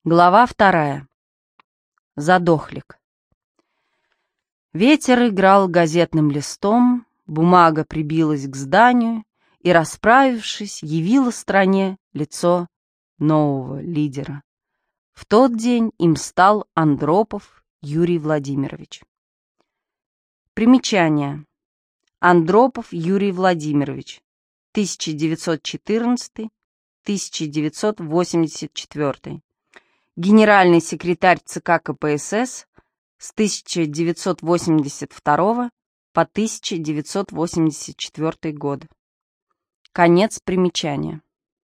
Глава 2. Задохлик. Ветер играл газетным листом, бумага прибилась к зданию и, расправившись, явила стране лицо нового лидера. В тот день им стал Андропов Юрий Владимирович. Примечание. Андропов Юрий Владимирович, 1914-1984. Генеральный секретарь ЦК КПСС с 1982 по 1984 годы. Конец примечания.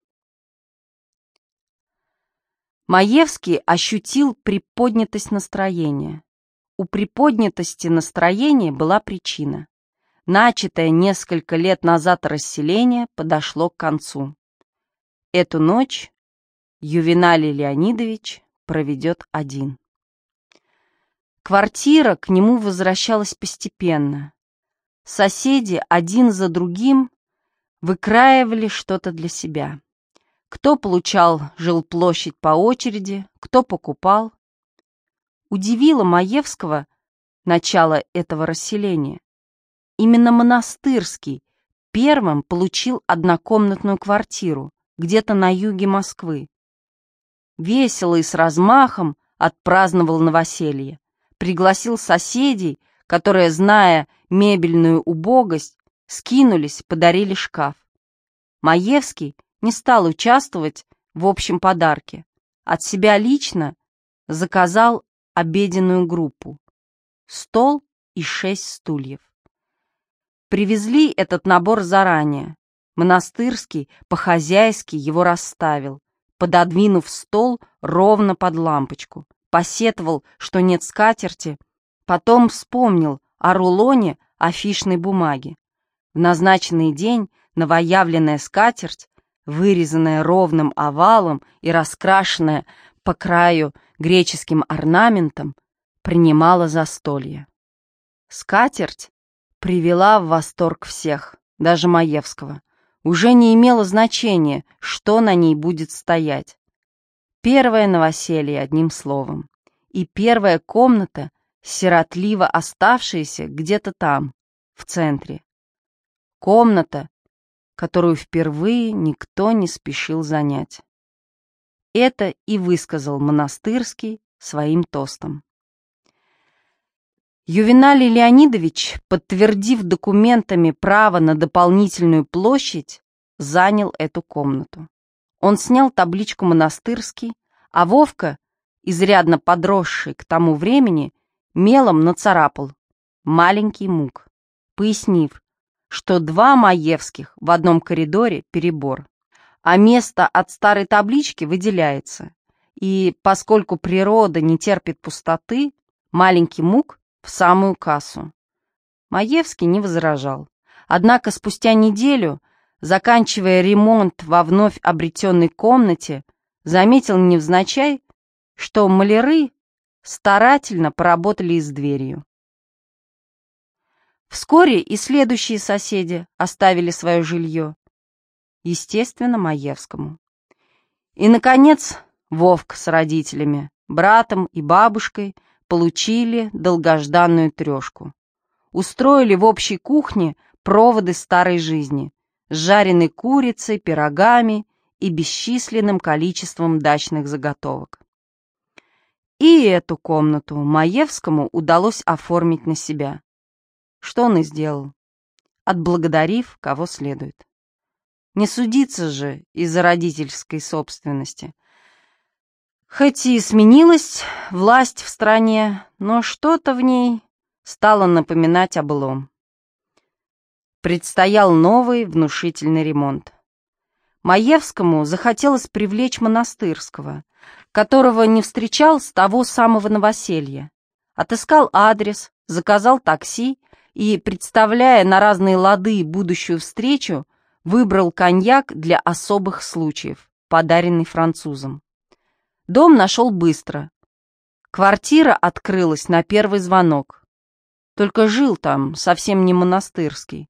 Маевский ощутил приподнятость настроения. У приподнятости настроения была причина. Начатое несколько лет назад расселение подошло к концу. Эту ночь Ювеналий Леонидович проведет один. Квартира к нему возвращалась постепенно. Соседи один за другим выкраивали что-то для себя. Кто получал жилплощадь по очереди, кто покупал. Удивило Маевского начало этого расселения. Именно Монастырский первым получил однокомнатную квартиру где-то на юге Москвы. Весело и с размахом отпраздновал новоселье. Пригласил соседей, которые, зная мебельную убогость, скинулись, подарили шкаф. Маевский не стал участвовать в общем подарке. От себя лично заказал обеденную группу. Стол и 6 стульев. Привезли этот набор заранее. Монастырский по-хозяйски его расставил, пододвинув стол ровно под лампочку. Посетовал, что нет скатерти, потом вспомнил о рулоне афишной бумаги. В назначенный день новоявленная скатерть, вырезанная ровным овалом и раскрашенная по краю греческим орнаментом, принимала застолье. Скатерть привела в восторг всех, даже Маевского. Уже не имело значения, что на ней будет стоять. Первое новоселье, одним словом. И первая комната, сиротливо оставшаяся где-то там, в центре. Комната, которую впервые никто не спешил занять. Это и высказал Монастырский своим тостом. Ювеналий Леонидович, подтвердив документами право на дополнительную площадь, занял эту комнату. Он снял табличку «Монастырский», а Вовка, изрядно подросший к тому времени, мелом нацарапал «Маленький Мук», пояснив, что 2 Маевских в одном коридоре перебор, а место от старой таблички выделяется, и поскольку природа не терпит пустоты, «Маленький Мук» в самую кассу. Маевский не возражал. Однако спустя неделю, заканчивая ремонт во вновь обретенной комнате, заметил невзначай, что маляры старательно поработали и с дверью. Вскоре и следующие соседи оставили свое жилье. Естественно, Маевскому. И, наконец, Вовка с родителями, братом и бабушкой получили долгожданную трешку. Устроили в общей кухне проводы старой жизни с жареной курицей, пирогами и бесчисленным количеством дачных заготовок. И эту комнату Маевскому удалось оформить на себя. Что он и сделал, отблагодарив кого следует. Не судиться же из-за родительской собственности. Хоть и сменилась власть в стране, но что-то в ней стало напоминать о былом. Предстоял новый внушительный ремонт. Маевскому захотелось привлечь Монастырского, которого не встречал с того самого новоселья. Отыскал адрес, заказал такси и, представляя на разные лады будущую встречу, выбрал коньяк для особых случаев, подаренный французом. Дом нашел быстро. Квартира открылась на первый звонок. Только жил там совсем не Монастырский.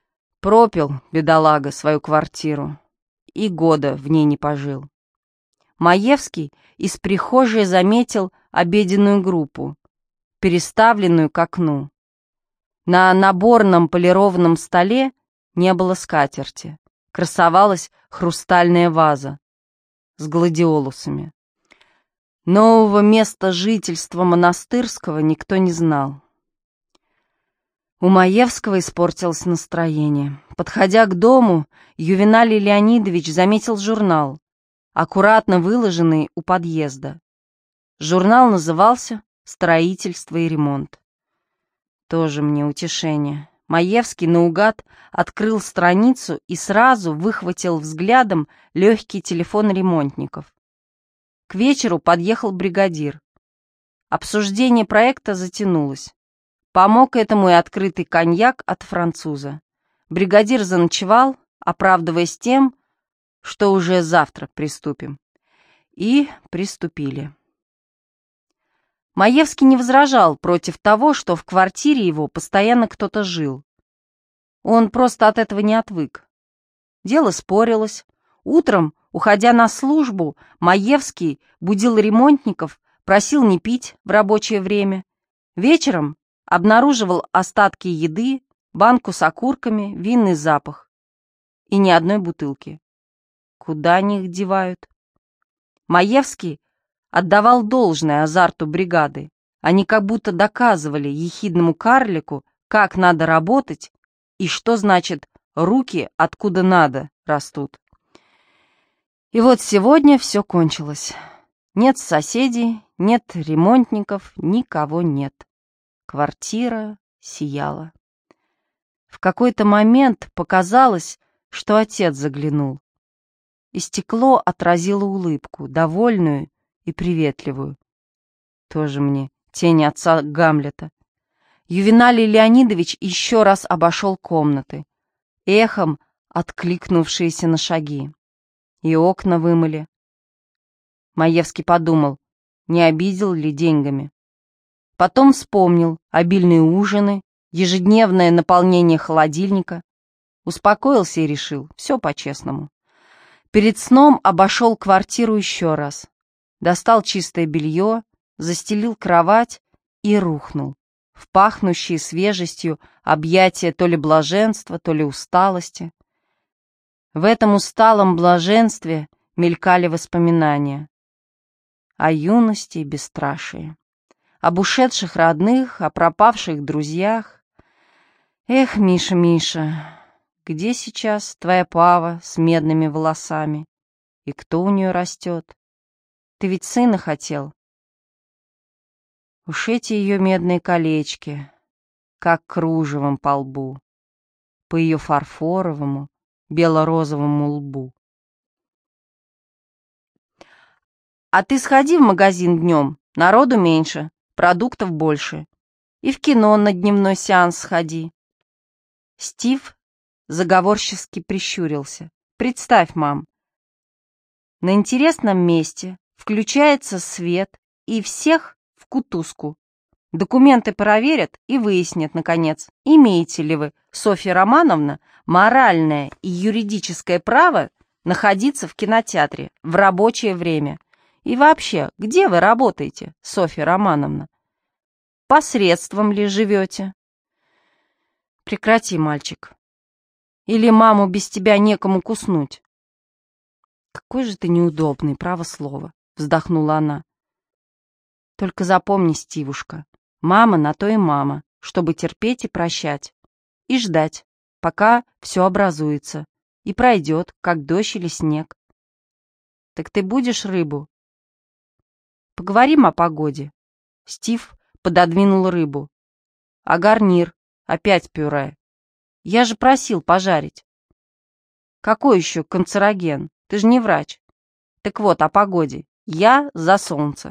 Пропил, бедолага, свою квартиру. И года в ней не пожил. Маевский из прихожей заметил обеденную группу, переставленную к окну. На наборном полированном столе не было скатерти. Красовалась хрустальная ваза с гладиолусами. Нового места жительства монастырского никто не знал. У Маевского испортилось настроение. Подходя к дому, Ювеналий Леонидович заметил журнал, аккуратно выложенный у подъезда. Журнал назывался «Строительство и ремонт». Тоже мне утешение. Маевский наугад открыл страницу и сразу выхватил взглядом легкий телефон ремонтников. К вечеру подъехал бригадир. Обсуждение проекта затянулось. Помог этому и открытый коньяк от француза. Бригадир заночевал, оправдываясь тем, что уже завтра приступим. И приступили. Маевский не возражал против того, что в квартире его постоянно кто-то жил. Он просто от этого не отвык. Дело спорилось. Утром, уходя на службу, Маевский будил ремонтников, просил не пить в рабочее время. Вечером обнаруживал остатки еды, банку с окурками, винный запах. И ни одной бутылки. Куда они их девают? Маевский отдавал должное азарту бригады. Они как будто доказывали ехидному карлику, как надо работать и что значит «руки откуда надо» растут. И вот сегодня все кончилось. Нет соседей, нет ремонтников, никого нет. Квартира сияла. В какой-то момент показалось, что отец заглянул. И стекло отразило улыбку, довольную и приветливую. Тоже мне тень отца Гамлета. Ювеналий Леонидович еще раз обошел комнаты, эхом откликнувшиеся на шаги. И окна вымыли. Маевский подумал, не обидел ли деньгами. Потом вспомнил обильные ужины, ежедневное наполнение холодильника. Успокоился и решил, все по-честному. Перед сном обошел квартиру еще раз. Достал чистое белье, застелил кровать и рухнул в пахнущие свежестью объятия то ли блаженства, то ли усталости. В этом усталом блаженстве мелькали воспоминания о юности и бесстрашии, об ушедших родных, о пропавших друзьях. Эх, Миша, Миша, где сейчас твоя Пава с медными волосами? И кто у нее растет? Ты ведь сына хотел. Уж эти ее медные колечки, как кружевом по лбу, по ее фарфоровому, бело-розовому лбу. А ты сходи в магазин днем, народу меньше, продуктов больше. И в кино на дневной сеанс сходи. Стив заговорчески прищурился. Представь, мам, на интересном месте включается свет и всех в кутузку. Документы проверят и выяснят, наконец, имеете ли вы, Софья Романовна, моральное и юридическое право находиться в кинотеатре в рабочее время. И вообще, где вы работаете, Софья Романовна? Посредством ли живете? Прекрати, мальчик. Или маму без тебя некому куснуть? Какой же ты неудобный, право слово, вздохнула она. Только запомни, Стивушка, мама на то и мама, чтобы терпеть и прощать. И ждать, пока все образуется и пройдет, как дождь или снег. Так ты будешь рыбу? Поговорим о погоде. Стив пододвинул рыбу. А гарнир? Опять пюре. Я же просил пожарить. Какой еще канцероген? Ты же не врач. Так вот, о погоде. Я за солнце.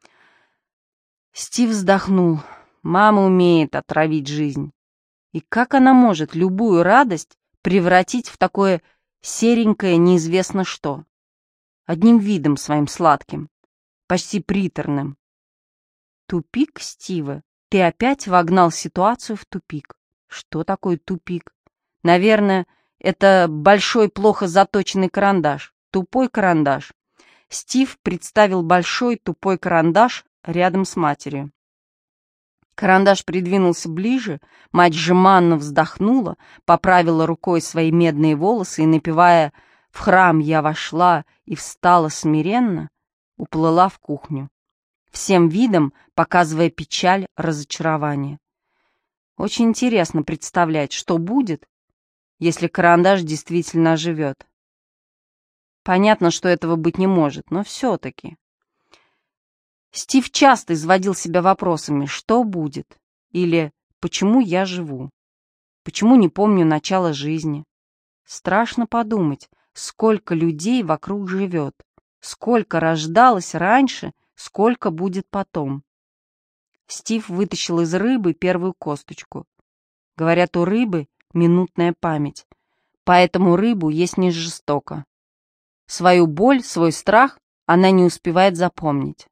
Стив вздохнул. Мама умеет отравить жизнь. И как она может любую радость превратить в такое серенькое неизвестно что? Одним видом своим сладким, почти приторным. Тупик, Стива. Ты опять вогнал ситуацию в тупик. Что такое тупик? Наверное, это большой, плохо заточенный карандаш. Тупой карандаш. Стив представил большой тупой карандаш рядом с матерью. Карандаш придвинулся ближе, мать жеманно вздохнула, поправила рукой свои медные волосы и, напевая «В храм я вошла и встала смиренно», уплыла в кухню, всем видом показывая печаль, разочарование. Очень интересно представлять, что будет, если карандаш действительно оживет. Понятно, что этого быть не может, но все-таки. Стив часто изводил себя вопросами «что будет?» или «почему я живу?» «Почему не помню начала жизни?» Страшно подумать, сколько людей вокруг живет, сколько рождалось раньше, сколько будет потом. Стив вытащил из рыбы первую косточку. Говорят, у рыбы минутная память, поэтому рыбу есть не жестоко. Свою боль, свой страх она не успевает запомнить.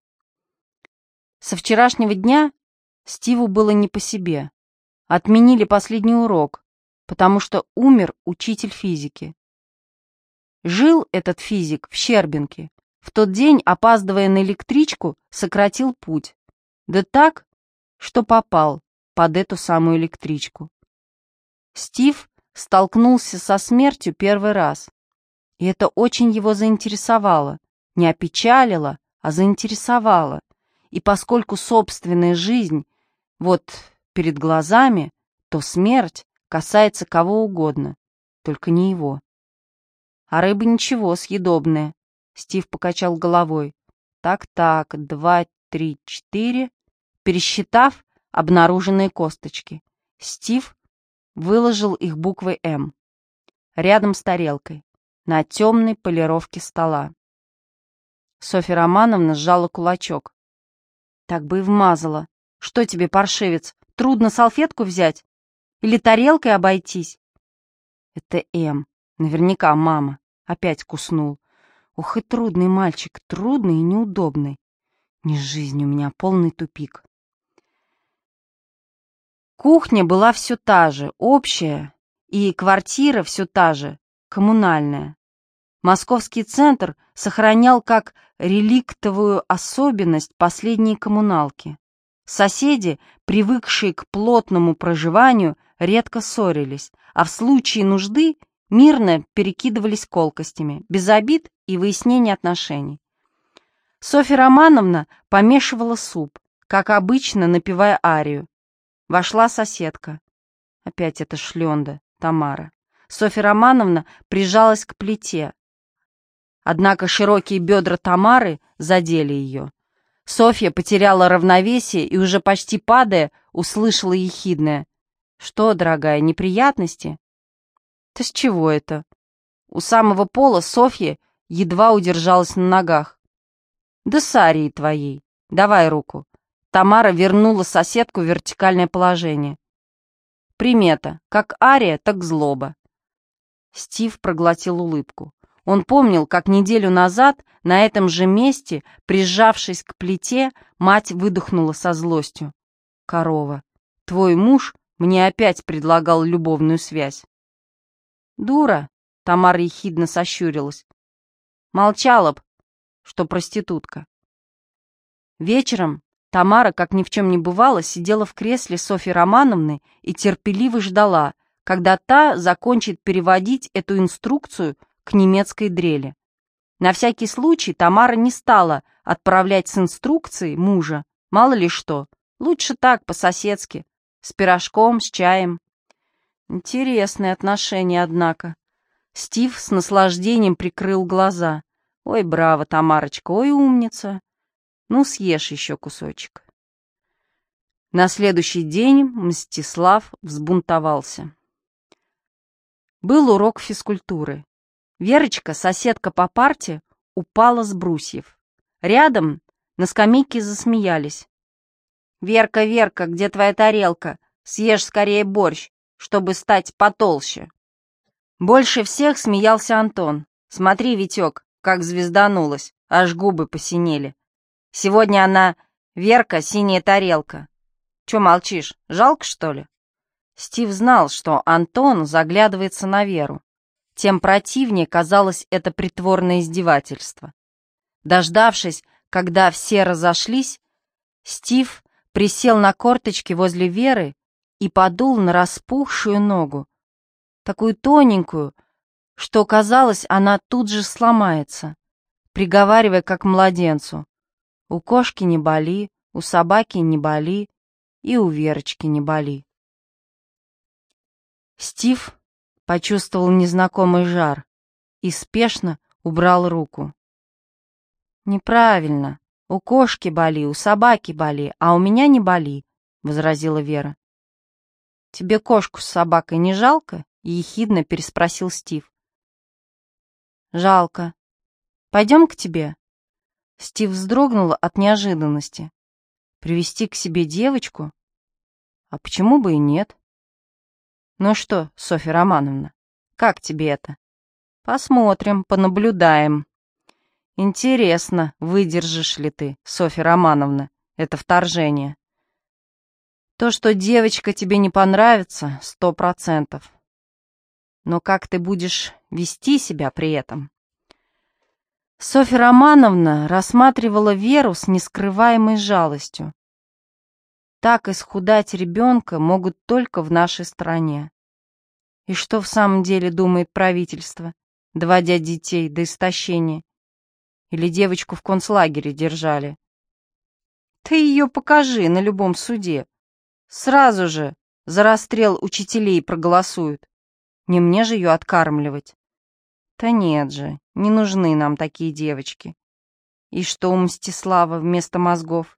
Со вчерашнего дня Стиву было не по себе. Отменили последний урок, потому что умер учитель физики. Жил этот физик в Щербинке. В тот день, опаздывая на электричку, сократил путь. Да так, что попал под эту самую электричку. Стив столкнулся со смертью первый раз. И это очень его заинтересовало. Не опечалило, а заинтересовало. И поскольку собственная жизнь вот перед глазами, то смерть касается кого угодно, только не его. А рыба ничего, съедобная. Стив покачал головой. Так, 2, 3, 4. Пересчитав обнаруженные косточки, Стив выложил их буквой «М» рядом с тарелкой, на темной полировке стола. Софья Романовна сжала кулачок. Так бы и вмазала. Что тебе, паршивец, трудно салфетку взять? Или тарелкой обойтись? Это М. Наверняка мама. Опять куснул. Ух, и трудный мальчик, трудный и неудобный. Не жизнь у меня, полный тупик. Кухня была все та же, общая, и квартира все та же, коммунальная. Московский центр сохранял как реликтовую особенность последние коммуналки. Соседи, привыкшие к плотному проживанию, редко ссорились, а в случае нужды мирно перекидывались колкостями, без обид и выяснения отношений. Софья Романовна помешивала суп, как обычно, напевая арию. Вошла соседка. Опять эта шленда, Тамара. Софья Романовна прижалась к плите. Однако широкие бедра Тамары задели ее. Софья потеряла равновесие и, уже почти падая, услышала ехидное: «Что, дорогая, неприятности?» «Ты с чего это?» У самого пола Софья едва удержалась на ногах. «Да с Арией твоей. Давай руку». Тамара вернула соседку в вертикальное положение. Примета: как Ария, так злоба. Стив проглотил улыбку. Он помнил, как неделю назад на этом же месте, прижавшись к плите, мать выдохнула со злостью: «Корова, твой муж мне опять предлагал любовную связь». «Дура», — Тамара ехидно сощурилась. «Молчала б, что проститутка». Вечером Тамара, как ни в чем не бывало, сидела в кресле Софьи Романовны и терпеливо ждала, когда та закончит переводить эту инструкцию к немецкой дрели. На всякий случай Тамара не стала отправлять с инструкцией мужа, мало ли что, лучше так, по-соседски, с пирожком, с чаем. Интересные отношения, однако. Стив с наслаждением прикрыл глаза. «Ой, браво, Тамарочка, ой, умница. Ну, съешь еще кусочек». На следующий день Мстислав взбунтовался. Был урок физкультуры. Верочка, соседка по парте, упала с брусьев. Рядом на скамейке засмеялись. «Верка, Верка, где твоя тарелка? Съешь скорее борщ, чтобы стать потолще». Больше всех смеялся Антон. «Смотри, Витек, как звезданулась, аж губы посинели. Сегодня она, Верка, синяя тарелка. Че молчишь, жалко, что ли?» Стив знал, что Антон заглядывается на Веру. Тем противнее казалось это притворное издевательство. Дождавшись, когда все разошлись, Стив присел на корточки возле Веры и подул на распухшую ногу, такую тоненькую, что, казалось, она тут же сломается, приговаривая как младенцу: «У кошки не боли, у собаки не боли, и у Верочки не боли». Стив почувствовал незнакомый жар и спешно убрал руку. «Неправильно. У кошки боли, у собаки боли, а у меня не боли», — возразила Вера. «Тебе кошку с собакой не жалко?» — ехидно переспросил Стив. «Жалко. Пойдем к тебе?» Стив вздрогнул от неожиданности. «Привести к себе девочку? А почему бы и нет?» «Ну что, Софья Романовна, как тебе это?» «Посмотрим, понаблюдаем». «Интересно, выдержишь ли ты, Софья Романовна, это вторжение?» «То, что девочка тебе не понравится, 100%. Но как ты будешь вести себя при этом?» Софья Романовна рассматривала Веру с нескрываемой жалостью. Так исхудать ребенка могут только в нашей стране. И что в самом деле думает правительство, доводя детей до истощения? Или девочку в концлагере держали? Ты ее покажи на любом суде. Сразу же за расстрел учителей проголосуют. Не мне же ее откармливать. Да нет же, не нужны нам такие девочки. И что у Мстислава вместо мозгов?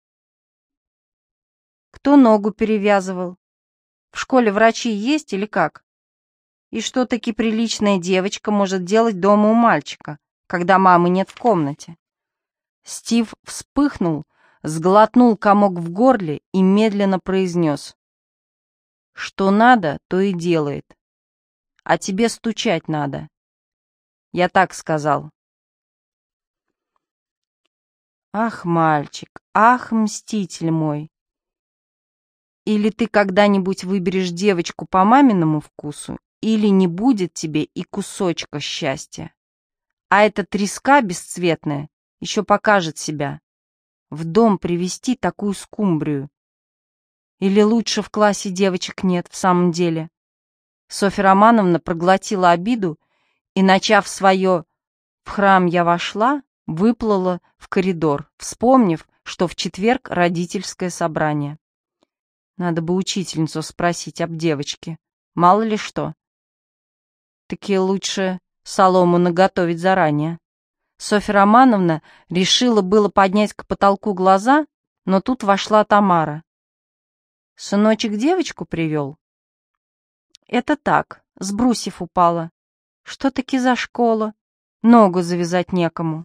Кто ногу перевязывал? В школе врачи есть или как? И что таки приличная девочка может делать дома у мальчика, когда мамы нет в комнате? Стив вспыхнул, сглотнул комок в горле и медленно произнес: «Что надо, то и делает. А тебе стучать надо. Я так сказал». «Ах, мальчик, ах, мститель мой! Или ты когда-нибудь выберешь девочку по маминому вкусу, или не будет тебе и кусочка счастья. А эта треска бесцветная еще покажет себя. В дом привезти такую скумбрию. Или лучше в классе девочек нет в самом деле?» Софья Романовна проглотила обиду и, начав свое «в храм я вошла», выплыла в коридор, вспомнив, что в четверг родительское собрание. Надо бы учительницу спросить об девочке, мало ли что. Таки лучше солому наготовить заранее. Софья Романовна решила было поднять к потолку глаза, но тут вошла Тамара. «Сыночек девочку привел?» «Это так, с брусьев упала. Что таки за школа? Ногу завязать некому».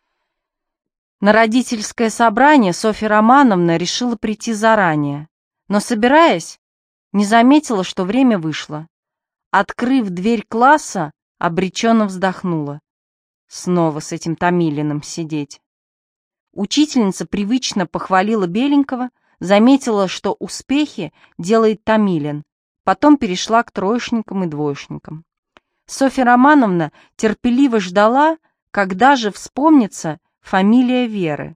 На родительское собрание Софья Романовна решила прийти заранее, но, собираясь, не заметила, что время вышло. Открыв дверь класса, обреченно вздохнула. Снова с этим Томилиным сидеть. Учительница привычно похвалила Беленького, заметила, что успехи делает Томилин, потом перешла к троечникам и двоечникам. Софья Романовна терпеливо ждала, когда же вспомнится фамилия Веры.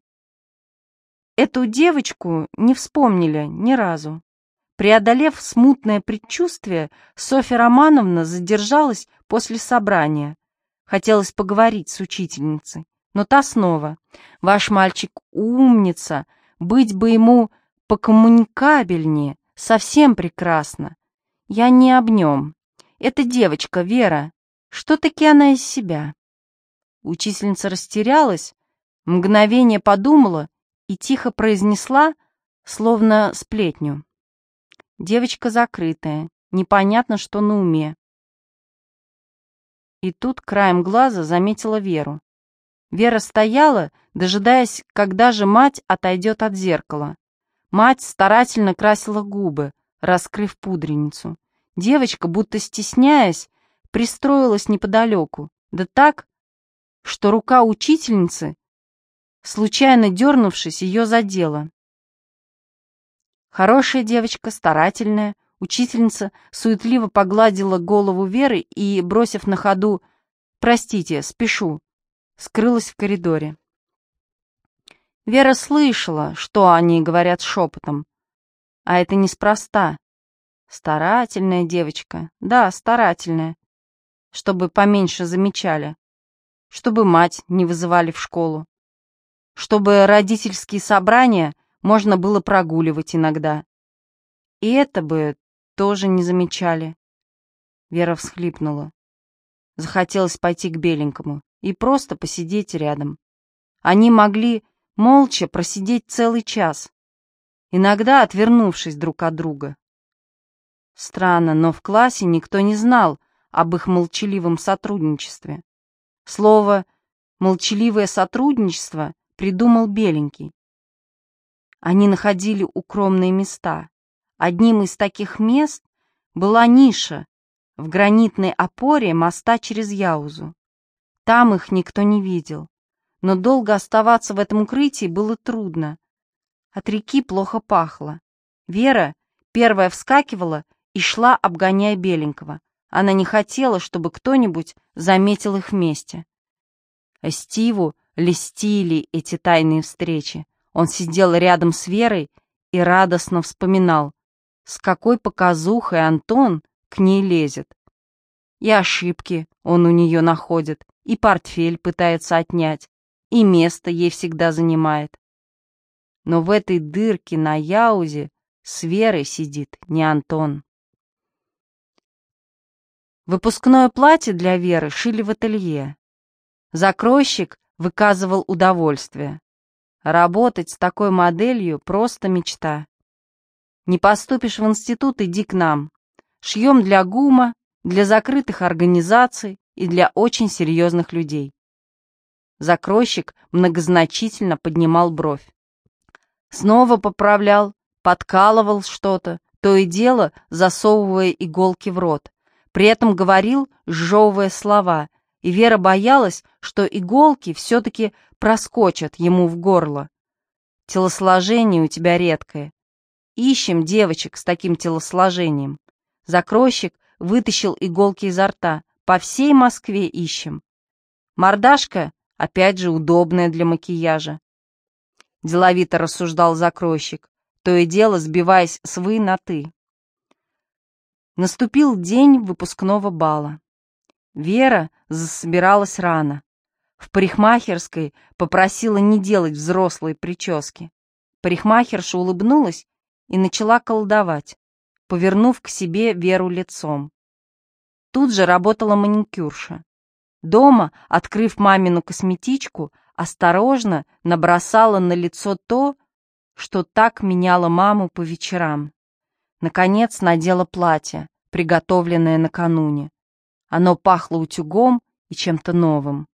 Эту девочку не вспомнили ни разу. Преодолев смутное предчувствие, Софья Романовна задержалась после собрания. Хотелось поговорить с учительницей, но та снова: «Ваш мальчик умница, быть бы ему покоммуникабельнее, совсем прекрасно. Я не об нем. Это девочка Вера, что-таки она из себя». Учительница растерялась, мгновение подумала и тихо произнесла, словно сплетню: «Девочка закрытая, непонятно, что на уме». И тут краем глаза заметила Веру. Вера стояла, дожидаясь, когда же мать отойдет от зеркала. Мать старательно красила губы, раскрыв пудреницу. Девочка, будто стесняясь, пристроилась неподалеку, да так, что рука учительницы, случайно дернувшись, ее задела. Хорошая девочка, старательная. Учительница суетливо погладила голову Веры и, бросив на ходу «Простите, спешу», скрылась в коридоре. Вера слышала, что они говорят шепотом. А это неспроста. Старательная девочка, да, старательная. Чтобы поменьше замечали. Чтобы мать не вызывали в школу. Чтобы родительские собрания можно было прогуливать иногда. И это бы тоже не замечали. Вера всхлипнула. Захотелось пойти к беленькому и просто посидеть рядом. Они могли молча просидеть целый час, иногда отвернувшись друг от друга. Странно, но в классе никто не знал об их молчаливом сотрудничестве. Слово «молчаливое сотрудничество» придумал беленький. Они находили укромные места. Одним из таких мест была ниша в гранитной опоре моста через Яузу. Там их никто не видел, но долго оставаться в этом укрытии было трудно. От реки плохо пахло. Вера первая вскакивала и шла, обгоняя беленького. Она не хотела, чтобы кто-нибудь заметил их вместе. А Стиву льстили эти тайные встречи. Он сидел рядом с Верой и радостно вспоминал, с какой показухой Антон к ней лезет. И ошибки он у нее находит, и портфель пытается отнять, и место ей всегда занимает. Но в этой дырке на Яузе с Верой сидит не Антон. Выпускное платье для Веры шили в ателье. Закройщик выказывал удовольствие. Работать с такой моделью — просто мечта. Не поступишь в институт — иди к нам. Шьем для ГУМа, для закрытых организаций и для очень серьезных людей. Закройщик многозначительно поднимал бровь. Снова поправлял, подкалывал что-то, то и дело засовывая иголки в рот. При этом говорил, сжевывая слова, и Вера боялась, что иголки все-таки проскочат ему в горло. Телосложение у тебя редкое. Ищем девочек с таким телосложением. Закройщик вытащил иголки изо рта. По всей Москве ищем. Мордашка, опять же, удобная для макияжа. Деловито рассуждал закройщик, то и дело сбиваясь с «вы» на «ты». Наступил день выпускного бала. Вера засобиралась рано. В парикмахерской попросила не делать взрослые прически. Парикмахерша улыбнулась и начала колдовать, повернув к себе Веру лицом. Тут же работала маникюрша. Дома, открыв мамину косметичку, осторожно набросала на лицо то, что так меняло маму по вечерам. Наконец надела платье, приготовленное накануне. Оно пахло утюгом и чем-то новым.